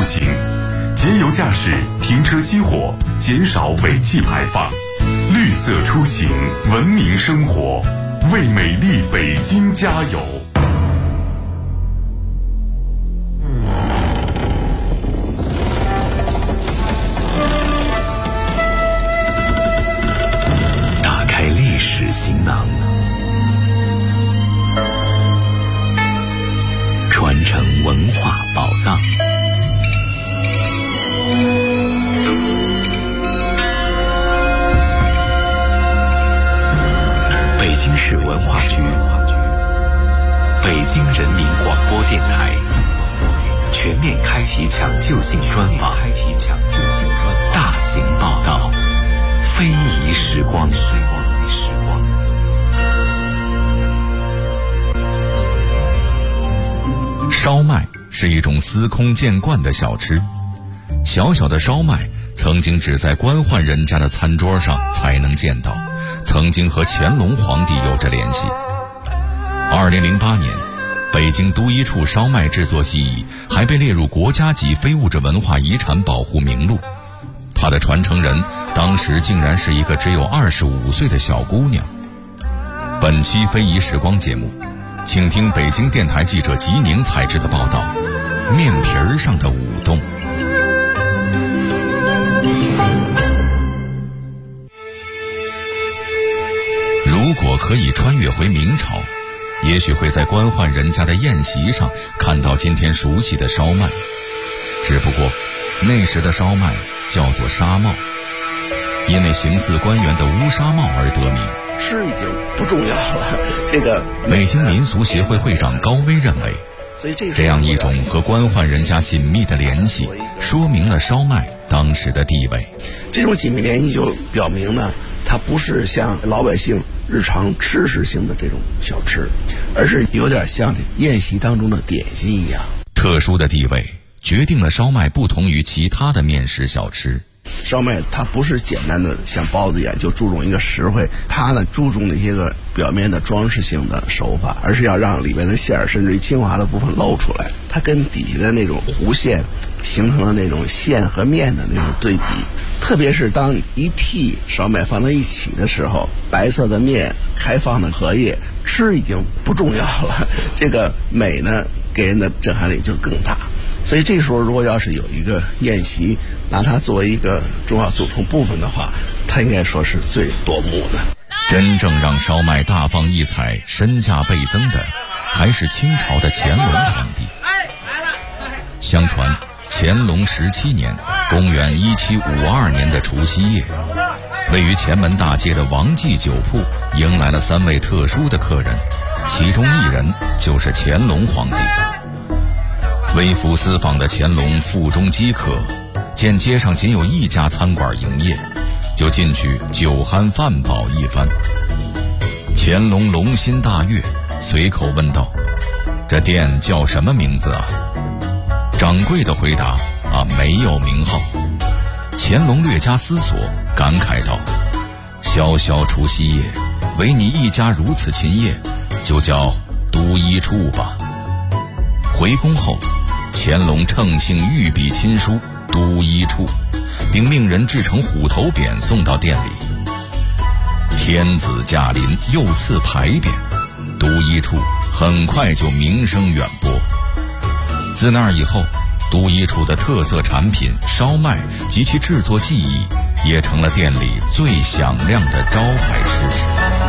行，节油驾驶，停车熄火，减少尾气排放。绿色出行，文明生活，为美丽北京加油！ 打开历史行囊，传承文化宝藏。北京市文化局、北京人民广播电台全面开启抢救性专访，大型报道，非遗时光。 烧麦是一种司空见惯的小吃，小小的烧麦曾经只在官宦人家的餐桌上才能见到，曾经和乾隆皇帝有着联系。2008年，北京都一处烧麦制作技艺还被列入国家级非物质文化遗产保护名录。它的传承人当时竟然是一个只有25岁的小姑娘。本期非遗时光节目，请听北京电台记者吉宁采制的报道：面皮儿上的舞动。如果可以穿越回明朝，也许会在官宦人家的宴席上看到今天熟悉的烧麦，只不过那时的烧麦叫做纱帽，因为形似官员的乌纱帽而得名。 吃已经不重要了，这个北京民俗协会会长高威认为，这样一种和官宦人家紧密的联系，说明了烧麦当时的地位。 这种紧密联系就表明呢，它不是像老百姓日常吃食性的这种小吃，而是有点像这宴席当中的点心一样。 特殊的地位决定了烧麦不同于其他的面食小吃。 烧麦它不是简单的像包子一样就注重一个实惠，它呢注重那些个表面的装饰性的手法，而是要让里面的馅儿甚至于精华的部分露出来。它跟底下的那种弧线形成了那种馅和面的那种对比。特别是当一屉烧麦放在一起的时候，白色的面，开放的荷叶，吃已经不重要了，这个美呢给人的震撼力就更大。所以这时候如果要是有一个宴席拿它作为一个重要组成部分的话，它应该说是最夺目的。 真正让烧麦大放异彩、身价倍增的，还是清朝的乾隆皇帝。相传乾隆17年，公元1752年的除夕夜，位于前门大街的王记酒铺迎来了3位特殊的客人，其中一人就是乾隆皇帝。微服私访的乾隆腹中饥渴，见街上仅有一家餐馆营业，就进去酒酣饭饱一番。乾隆龙心大悦，随口问道：“这店叫什么名字啊？”掌柜的回答：“没有名号。”乾隆略加思索，感慨道：“萧萧除夕夜，唯你一家如此勤业，就叫都一处吧。”回宫后，乾隆乘兴御笔亲书都一处，并命人制成虎头匾送到店里。天子驾临，又赐牌匾，都一处很快就名声远播。自那以后，都一处的特色产品烧麦及其制作技艺，也成了店里最响亮的招牌吃食。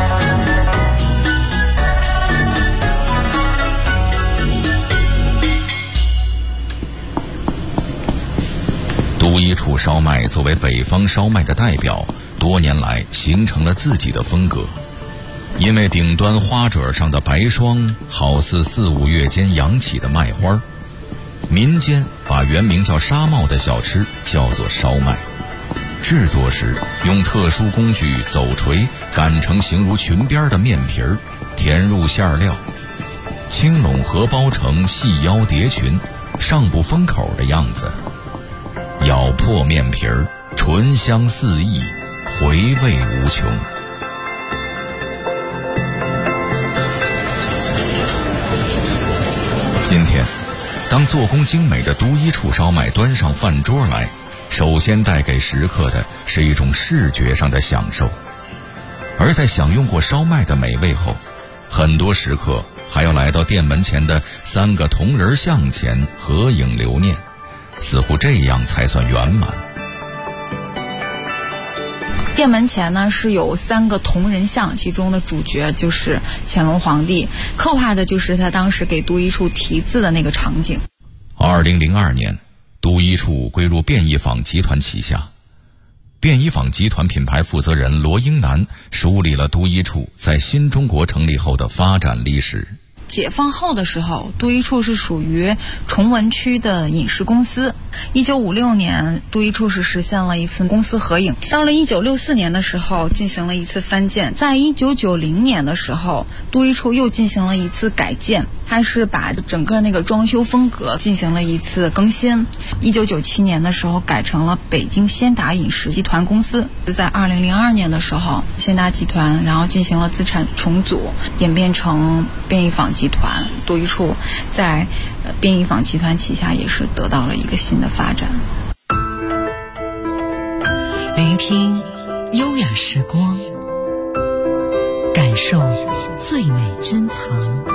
都一处烧麦作为北方烧麦的代表，多年来形成了自己的风格。因为顶端花褶上的白霜好似4、5月间扬起的麦花，民间把原名叫纱帽的小吃叫做烧麦。制作时用特殊工具走锤擀成形如裙边的面皮儿，填入馅料，轻拢荷包成细腰蝶裙，上不封口的样子。咬破面皮儿，醇香四溢，回味无穷。今天， 当做工精美的都一处烧麦端上饭桌来，首先带给食客的是一种视觉上的享受。而在享用过烧麦的美味后，很多食客还要来到店门前的3个铜人像前合影留念，似乎这样才算圆满。 店门前呢是有3个铜人像，其中的主角就是乾隆皇帝，刻画的就是他当时给都一处题字的那个场景。 2002年，都一处归入便宜坊集团旗下。便宜坊集团品牌负责人罗英南梳理了都一处在新中国成立后的发展历史。 解放后的时候，都一处是属于崇文区的饮食公司。1956年，都一处是实现了一次公司合营。到了1964年的时候，进行了一次翻建。在1990年的时候，都一处又进行了一次改建，它是把整个那个装修风格进行了一次更新。1997年的时候，改成了北京先达饮食集团公司。在2002年的时候，先达集团然后进行了资产重组，演变成便宜坊集团。都一处在便宜坊集团旗下也是得到了一个新的发展。 聆听优雅时光，感受最美珍藏。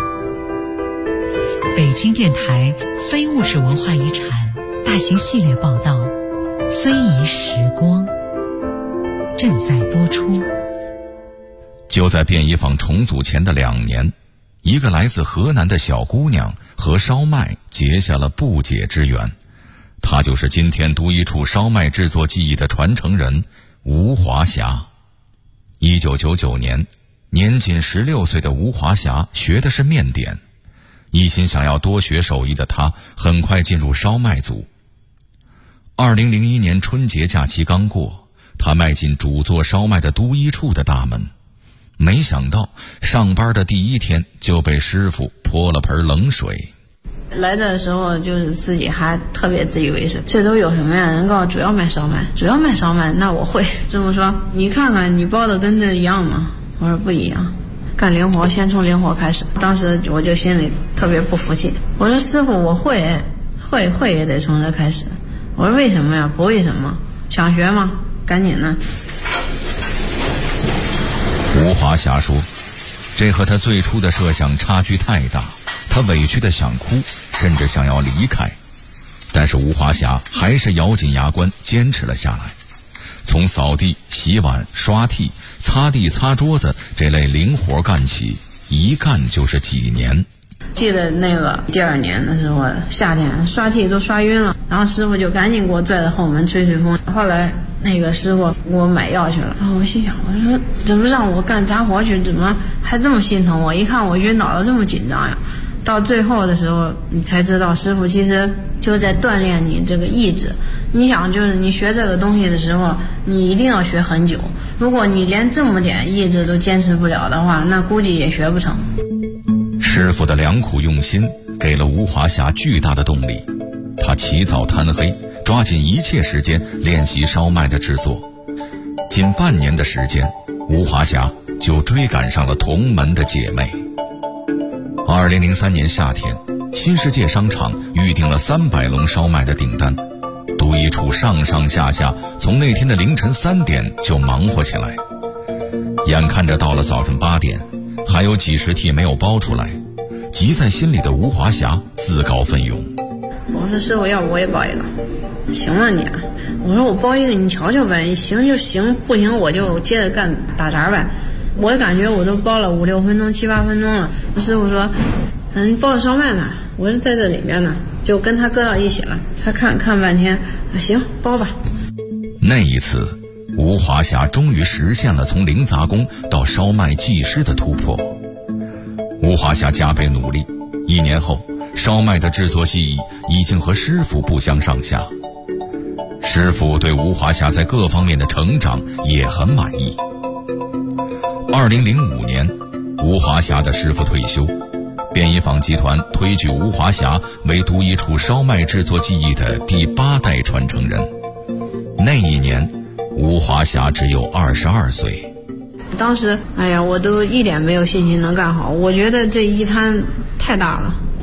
北京电台非物质文化遗产大型系列报道《非遗时光》正在播出。 就在便宜坊重组前的2年，一个来自河南的小姑娘和烧麦结下了不解之缘。她就是今天都一处烧麦制作技艺的传承人吴华霞。1999年，年仅16岁的吴华霞学的是面点，一心想要多学手艺的她很快进入烧麦组。2001年春节假期刚过，她迈进主做烧麦的都一处的大门。没想到上班的第1天就被师傅泼了盆冷水。 来这的时候就是自己还特别自以为是，这都有什么呀？人告诉主要卖烧麦，主要卖烧麦，那我会。师傅说你看看你包的跟这一样吗？我说不一样，干灵活先从灵活开始。当时我就心里特别不服气，我说师傅我会也得从这开始。我说为什么呀？不为什么，想学吗？赶紧的。 吴华霞说，这和他最初的设想差距太大，他委屈的想哭，甚至想要离开。但是吴华霞还是咬紧牙关坚持了下来，从扫地、洗碗、刷屉、擦地、擦桌子这类零活干起，一干就是几年。 记得那个第2年的时候，夏天刷屉都刷晕了，然后师傅就赶紧给我拽到后门吹吹风。后来那个师傅给我买药去了，然后我心想，我说怎么让我干杂活去，怎么还这么心疼我？一看我晕倒了，这么紧张呀。到最后的时候你才知道，师傅其实就在锻炼你这个意志。你想，就是你学这个东西的时候，你一定要学很久，如果你连这么点意志都坚持不了的话，那估计也学不成。 师傅的良苦用心给了吴华霞巨大的动力，他起早贪黑，抓紧一切时间练习烧麦的制作。仅半年的时间，吴华霞就追赶上了同门的姐妹。2003年夏天，新世界商场预定了300笼烧麦的订单，都一处上上下下从那天的凌晨3点就忙活起来。眼看着到了早上8点，还有几十屉没有包出来，急在心里的吴华霞自告奋勇。 我说师傅，要不我也包一个？行了你，我说我包一个你瞧瞧呗，行就行，不行我就接着干打杂呗。我感觉我都包了5、6分钟、7、8分钟了。师傅说你包了烧麦呢？我是在这里面呢，就跟他搁到一起了。他看半天，行包吧。 那一次吴华霞终于实现了从零杂工到烧麦技师的突破。吴华霞加倍努力，1年后烧麦的制作技艺已经和师傅不相上下。师傅对吴华霞在各方面的成长也很满意。2005年，吴华霞的师傅退休，便宜坊集团推举吴华霞为都一处烧麦制作技艺的第8代传承人。那一年吴华霞只有22岁。 当时我都一点没有信心能干好，我觉得这一摊太大了，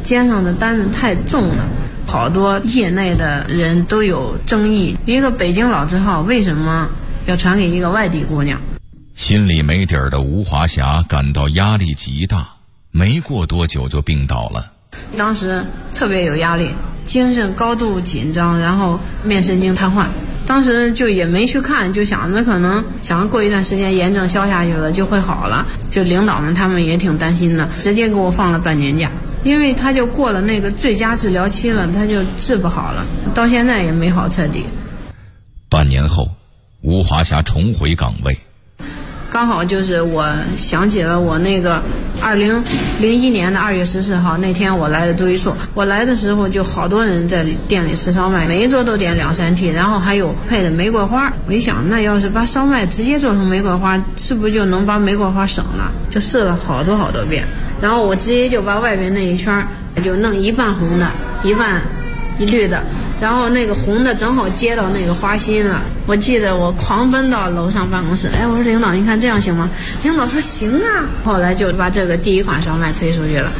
肩上的担子太重了，好多业内的人都有争议，一个北京老字号为什么要传给一个外地姑娘？ 心里没底儿的吴华霞感到压力极大，没过多久就病倒了。 当时特别有压力，精神高度紧张，然后面神经瘫痪。当时就也没去看，就想着可能过一段时间炎症消下去了就会好了，就领导们他们也挺担心的，直接给我放了半年假，因为他就过了那个最佳治疗期了，他就治不好了，到现在也没好彻底。 半年后，吴华霞重回岗位， 刚好就是我想起了我那个2001年的2月14号那天我来的都一处，我来的时候就好多人在店里吃烧麦，每一桌都点2-3屉，然后还有配的玫瑰花。我一想，那要是把烧麦直接做成玫瑰花，是不是就能把玫瑰花省了？就试了好多遍，然后我直接就把外边那一圈就弄一半红的，一半一绿的，然后那个红的正好接到那个花心了。我记得我狂奔到楼上办公室，我说领导，你看这样行吗？领导说行啊。后来就把这个第一款烧麦推出去了。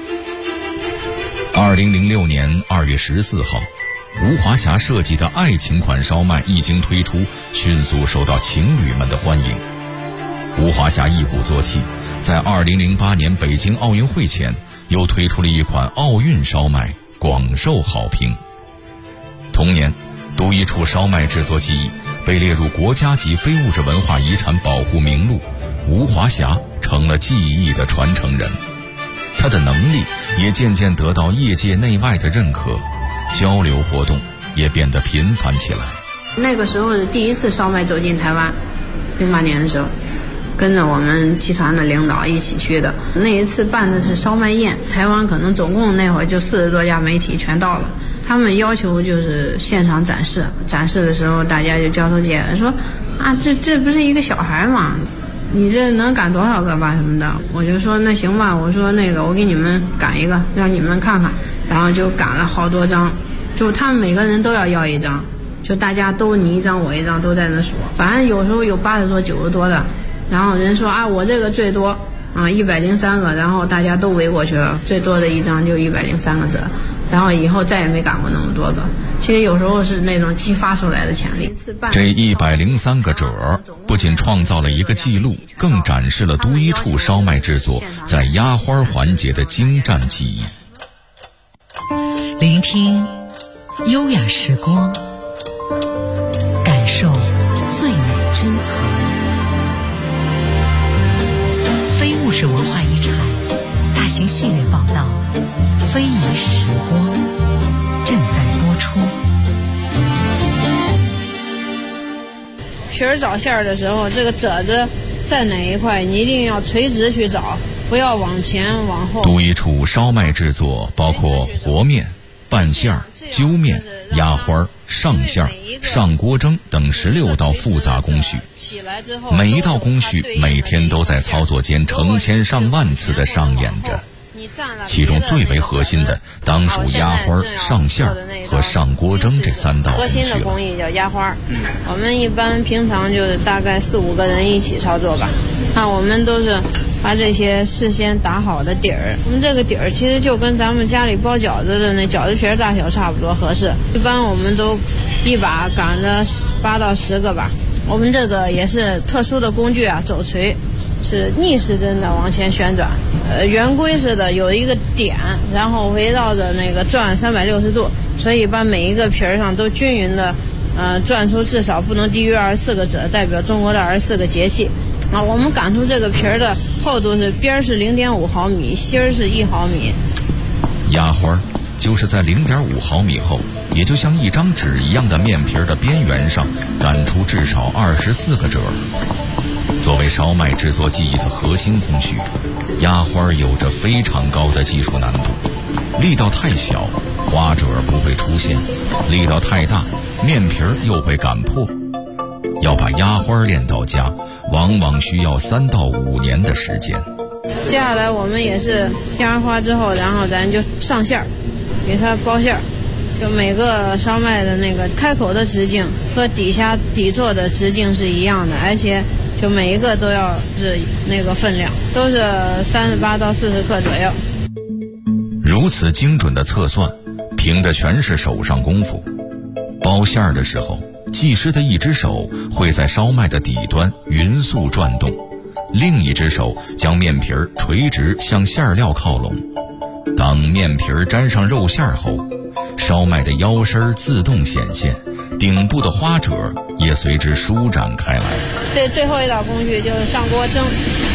2006年2月14号，吴华霞设计的爱情款烧麦一经推出，迅速受到情侣们的欢迎。吴华霞一鼓作气，在2008年北京奥运会前又推出了一款奥运烧麦，广受好评。同年，都一处烧麦制作技艺被列入国家级非物质文化遗产保护名录，吴华霞成了技艺的传承人。他的能力也渐渐得到业界内外的认可，交流活动也变得频繁起来。 那个时候是第一次烧麦走进台湾，08年的时候跟着我们集团的领导一起去的。那一次办的是烧麦宴，台湾可能总共那会儿就40多家媒体全到了，他们要求就是现场展示的时候，大家就交头接耳说啊，这不是一个小孩吗？你这能赶多少个吧什么的。我就说那行吧，我说那个我给你们赶一个让你们看看，然后就赶了好多张，就他们每个人都要一张，就大家都你一张我一张都在那数，反正有时候有80多90多的，然后人说啊我这个最多103个，然后大家都围过去了，最多的一张就103个折，然后以后再也没赶过那么多个。其实有时候是那种激发出来的潜力。 这103个褶不仅创造了一个记录，更展示了都一处烧麦制作在压花环节的精湛技艺。 聆听优雅时光，感受最美珍藏。非物质文化遗产大型系列报道《非遗时光》正在播出。 皮儿找馅儿的时候，这个褶子在哪一块，你一定要垂直去找，不要往前往后。 都一处烧麦制作包括和面、拌馅儿、揪面、压花、上馅儿、上锅蒸等16道复杂工序。每一道工序每天都在操作间成千上万次的上演着。其中最为核心的当属压花、上馅儿和上锅蒸这3道工序了。核心的工艺叫压花， 我们一般平常就是大概4、5个人一起操作吧。看我们都是把这些事先打好的底儿，我们这个底儿其实就跟咱们家里包饺子的那饺子皮儿大小差不多合适。一般我们都一把赶着8到10个吧。我们这个也是特殊的工具啊，肘锤。是逆时针的往前旋转，圆规式的有一个点，然后围绕着那个转360度，所以把每一个皮儿上都均匀的转出至少不能低于24个褶，代表中国的24个节气。我们赶出这个皮儿的厚度是边是0.5毫米，芯儿是1毫米。 压花就是在0.5毫米厚，也就像一张纸一样的面皮的边缘上赶出至少24个褶。作为烧麦制作技艺的核心工序，压花有着非常高的技术难度。力道太小，花褶不会出现；力道太大，面皮又会擀破。要把压花练到家，往往需要3到5年的时间。 接下来我们也是压花之后，然后咱就上馅儿，给它包馅儿。就每个烧麦的那个开口的直径和底下底座的直径是一样的，而且就每一个都要是那个分量，都是38到40克左右。 如如此精准的测算，凭的全是手上功夫。包馅儿的时候，技师的一只手会在烧麦的底端匀速转动，另一只手将面皮儿垂直向馅料靠拢。当面皮儿沾上肉馅后，烧麦的腰身自动显现，顶部的花褶也随之舒展开来。 这最后一道工序就是上锅蒸。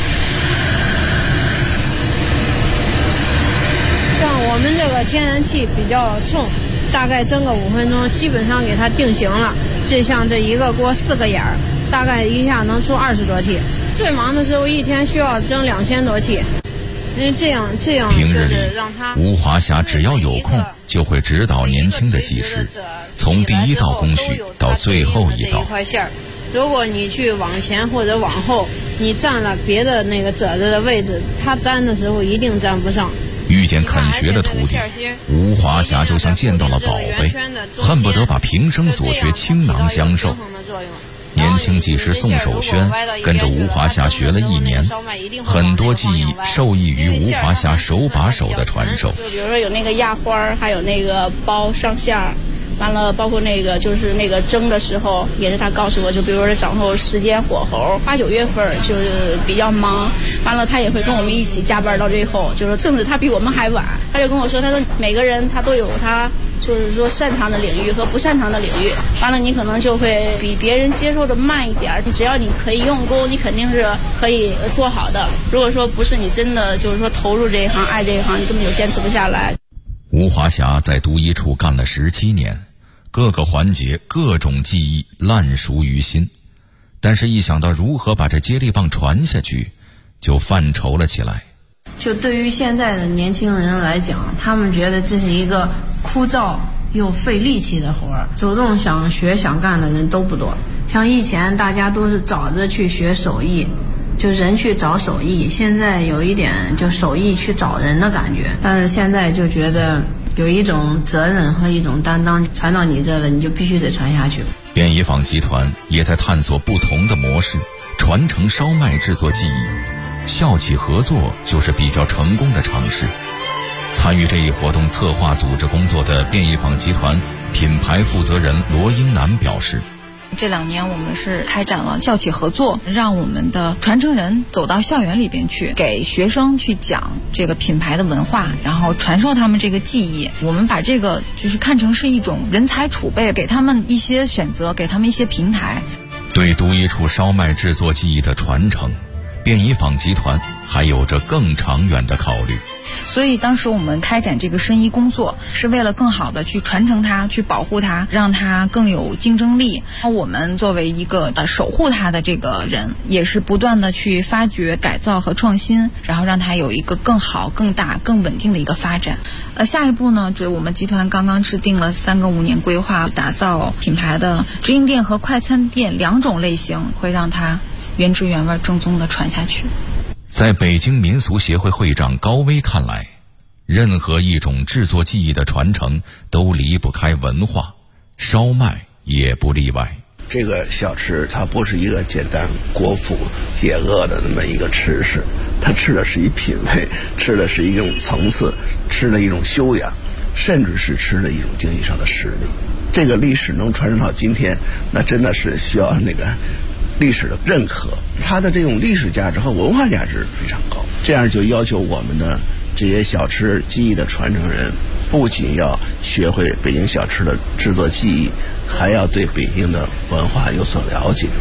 像我们这个天然气比较冲，大概蒸个5分钟，基本上给它定型了。这像这一个锅4个眼儿，大概一下能出20多屉。最忙的时候一天需要蒸2000多屉。因为这样平日里，吴华霞只要有空就会指导年轻的技师，从第一道工序到最后一道。 如果你去往前或者往后，你占了别的那个褶子的位置，它粘的时候一定粘不上。 遇见肯学的徒弟，吴华霞就像见到了宝贝，恨不得把平生所学倾囊相授。年轻技师宋守轩跟着吴华霞学了1年，很多技艺受益于吴华霞手把手的传授。 就比如说有那个压花，还有那个包上馅儿，完了包括那个就是那个蒸的时候，也是他告诉我，就比如说掌握时间火候，8、9月份就是比较忙，完了他也会跟我们一起加班到最后，就是甚至他比我们还晚。他就跟我说，他说每个人他都有他就是说擅长的领域和不擅长的领域，完了你可能就会比别人接受的慢一点，只要你可以用功，你肯定是可以做好的。如果说不是你真的就是说投入这一行，爱这一行，你根本就坚持不下来。 吴华霞在都一处干了17年，各个环节各种技艺烂熟于心，但是一想到如何把这接力棒传下去，就犯愁了起来。 就对于现在的年轻人来讲，他们觉得这是一个枯燥又费力气的活儿，主动想学想干的人都不多。像以前大家都是找着去学手艺，就人去找手艺，现在有一点就手艺去找人的感觉。但是现在就觉得有一种责任和一种担当，传到你这了，你就必须得传下去。 便宜坊集团也在探索不同的模式，传承烧麦制作技艺。校企合作就是比较成功的尝试。参与这一活动策划组织工作的便宜坊集团品牌负责人罗英南表示， 这2年我们是开展了校企合作，让我们的传承人走到校园里边去，给学生去讲这个品牌的文化，然后传授他们这个技艺。我们把这个就是看成是一种人才储备，给他们一些选择，给他们一些平台。 对都一处烧麦制作技艺的传承，便宜坊集团还有着更长远的考虑。 所以当时我们开展这个申遗工作，是为了更好的去传承它，去保护它，让它更有竞争力。我们作为一个守护它的这个人，也是不断的去发掘、改造和创新，然后让它有一个更好、更大、更稳定的一个发展。下一步呢，我们集团刚刚制定了3个5年规划，打造品牌的直营店和快餐店2种类型，会让它原汁原味正宗的传下去。 在北京民俗协会会长高威看来，任何一种制作技艺的传承都离不开文化，烧麦也不例外。 这个小吃它不是一个简单果腹解饿的那么一个吃食，它吃的是一品味，吃的是一种层次，吃的一种修养，甚至是吃的一种经济上的实力。这个历史能传承到今天，那真的是需要那个历史的认可，它的这种历史价值和文化价值非常高。这样就要求我们的这些小吃技艺的传承人，不仅要学会北京小吃的制作技艺，还要对北京的文化有所了解。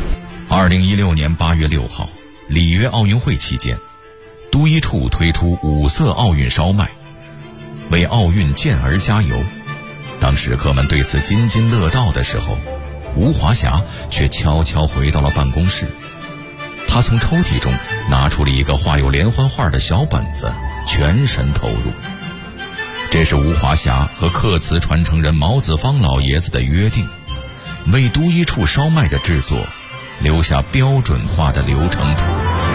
2016年8月6号，里约奥运会期间，都一处推出5色奥运烧麦，为奥运健儿加油。当食客们对此津津乐道的时候，吴华霞却悄悄回到了办公室。他从抽屉中拿出了一个画有连环画的小本子，全神投入。这是吴华霞和刻瓷传承人毛子方老爷子的约定，为都一处烧麦的制作留下标准化的流程图。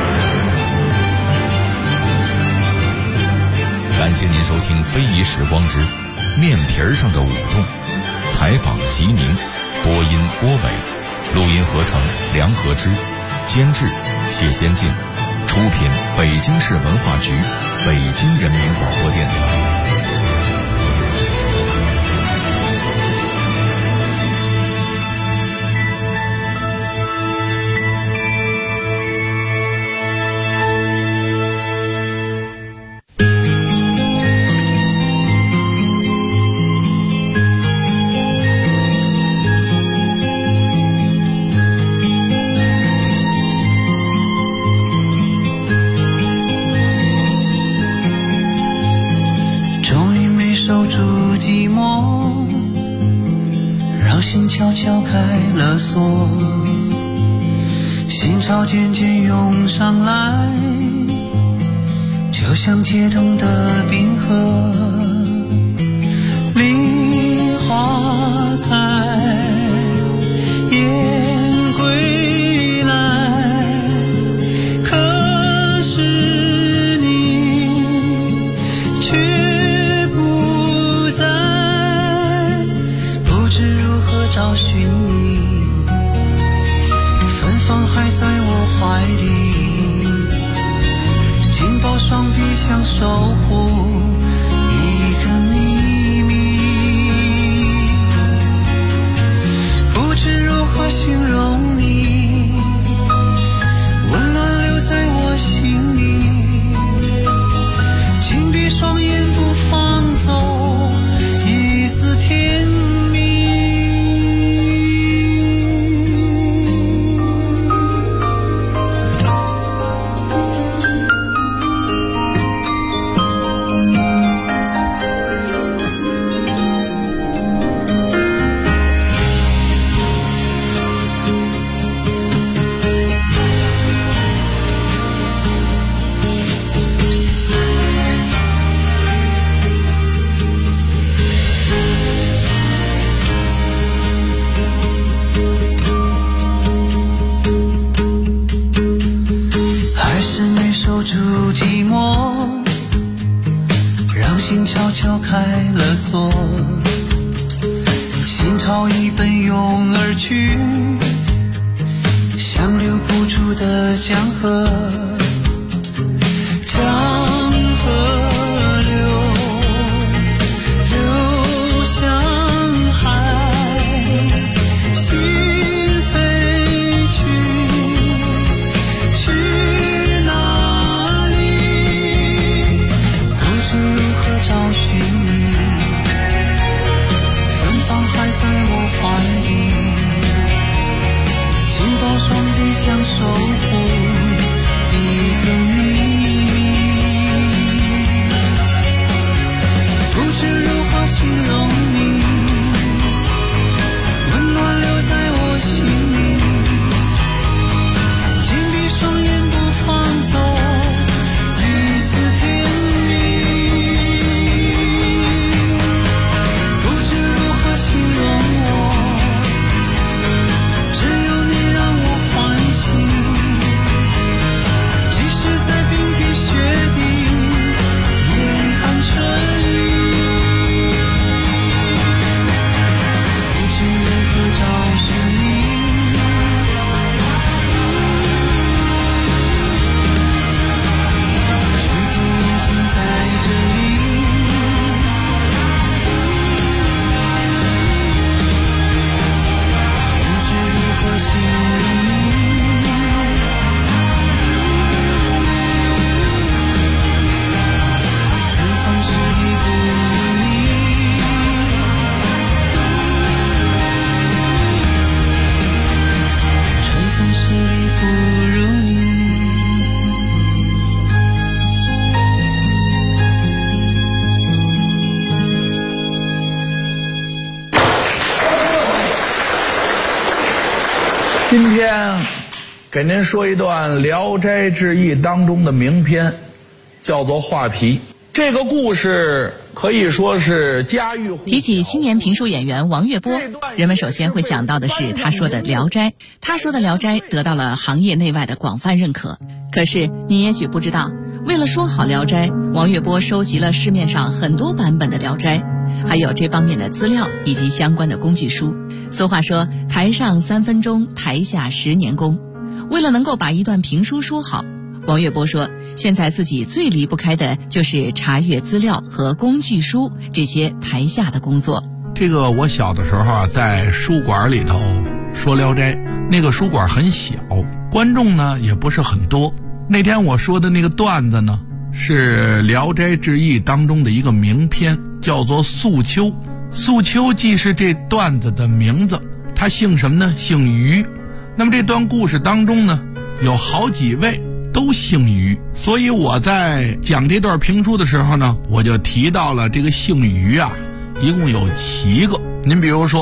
感谢您收听《非遗时光之面皮儿上的舞动》，采访吉宁，播音郭伟，录音合成梁和之，监制谢先进，出品北京市文化局、北京人民广播电台。 心悄悄开了锁，心潮渐渐涌上来，就像解冻的冰河。梨花开，雁归来，可是你却不在，不知如何找寻你，芬芳还在我怀里，紧抱双臂想守护一个秘密，不知如何形容你，温暖留在我心里，紧闭双眼不放走一丝甜蜜。悄悄开了锁，心潮已奔涌而去，像留不住的江河，江河流向海，心飞去哪里？不知如何找寻你，芬芳还在我怀里，紧抱双臂想守护一个秘密，不知如何形容你，温暖留在我心里，紧闭双眼不放走一丝甜蜜，不知如何形容我，只有你让我欢喜，即使在冰天雪地严寒春雨，不知如何找寻你，春天已经在这里，不知如何形容你，春风十里不如你，春风十里不如你。 今天给您说一段《聊斋志异》当中的名篇，叫做《画皮》。这个故事可以说是家喻户晓。 提起青年评书演员王月波，人们首先会想到的是他说的《聊斋》。他说的《聊斋》得到了行业内外的广泛认可。可是你也许不知道，为了说好《聊斋》，王月波收集了市面上很多版本的《聊斋》，还有这方面的资料以及相关的工具书。俗话说，台上3分钟，台下10年功。为了能够把一段评书说好，王月波说，现在自己最离不开的就是查阅资料和工具书这些台下的工作。 这个我小的时候啊，在书馆里头说《聊斋》，那个书馆很小，观众呢也不是很多。那天我说的那个段子呢，是《聊斋志异》当中的一个名篇，叫做《素秋》。素秋既是这段子的名字，他姓什么呢？姓于。那么这段故事当中呢，有好几位都姓于，所以我在讲这段评书的时候呢，我就提到了这个姓于啊，一共有7个。您比如说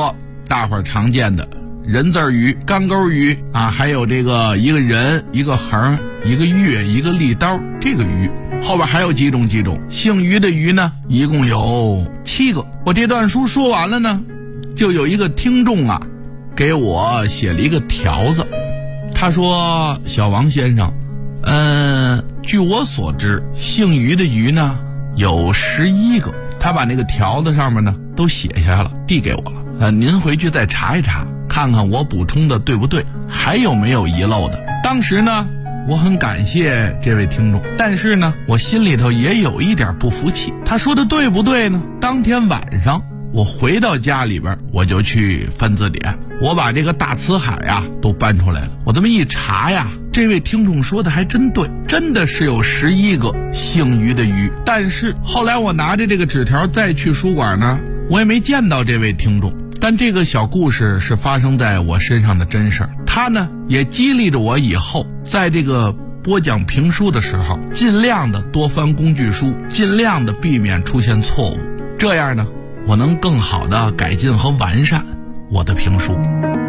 大伙儿常见的人字鱼、干钩鱼啊，还有这个一个人、一个横、一个月、一个利刀，这个鱼后边还有几种。姓于的鱼呢，一共有7个。我这段书说完了呢，就有一个听众啊，给我写了一个条子。他说：“小王先生，据我所知，姓于的鱼呢有11个。”他把那个条子上面呢都写下来了，递给我了。您回去再查一查，看看我补充的对不对，还有没有遗漏的。当时呢，我很感谢这位听众，但是呢，我心里头也有一点不服气。他说的对不对呢？当天晚上我回到家里边，我就去翻字典，我把这个大辞海啊都搬出来了。我这么一查呀，这位听众说的还真对，真的是有11个姓于的鱼。但是后来我拿着这个纸条再去书馆呢，我也没见到这位听众。但这个小故事是发生在我身上的真事儿，它呢也激励着我以后在这个播讲评书的时候，尽量的多翻工具书，尽量的避免出现错误，这样呢我能更好的改进和完善我的评书。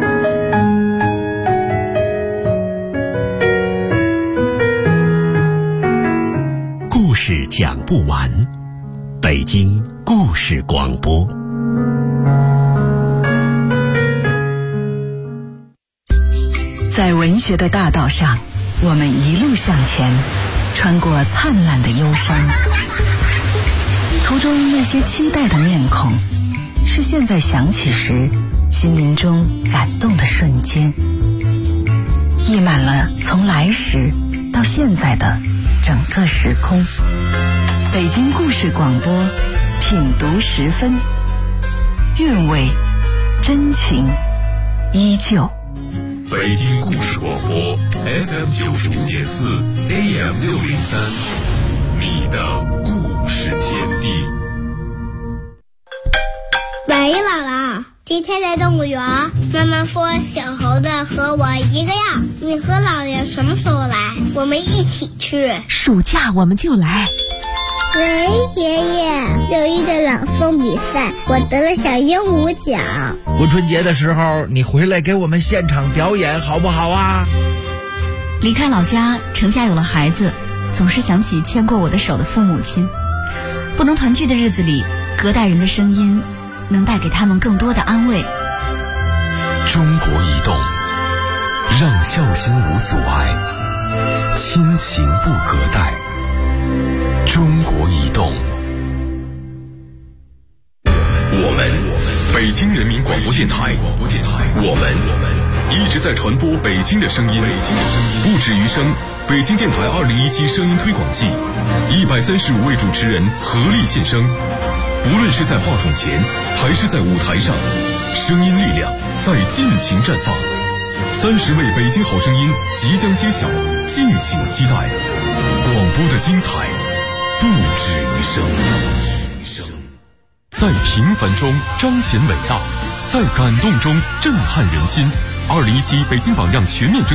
故事讲不完，北京故事广播。 在文学的大道上，我们一路向前，穿过灿烂的忧伤。途中那些期待的面孔，是现在想起时心灵中感动的瞬间，溢满了从来时到现在的整个时空。北京故事广播，品读10分，韵味真情依旧。 北京故事广播 FM 95.4 AM 603，你的故事天地。 喂，姥姥，今天在动物园，妈妈说小猴子和我一个样，你和姥爷什么时候来？我们一起去。 暑假我们就来。 喂，爷爷，6一的朗诵比赛，我得了小鹦鹉奖。 过春节的时候，你回来给我们现场表演好不好啊？ 离开老家，成家有了孩子，总是想起牵过我的手的父母亲。不能团聚的日子里，隔代人的声音能带给他们更多的安慰。 中国移动，让孝心无阻碍，亲情不隔代。中国移动。 我们北京人民广播电台，我们一直在传播北京的声音。不止于声，北京电台2017声音推广季，135位主持人合力献声。不论是在话筒前，还是在舞台上，声音力量在尽情绽放。30位北京好声音即将揭晓，敬请期待。广播的精彩不止于声，在平凡中彰显伟大，在感动中震撼人心。2017北京榜样全面征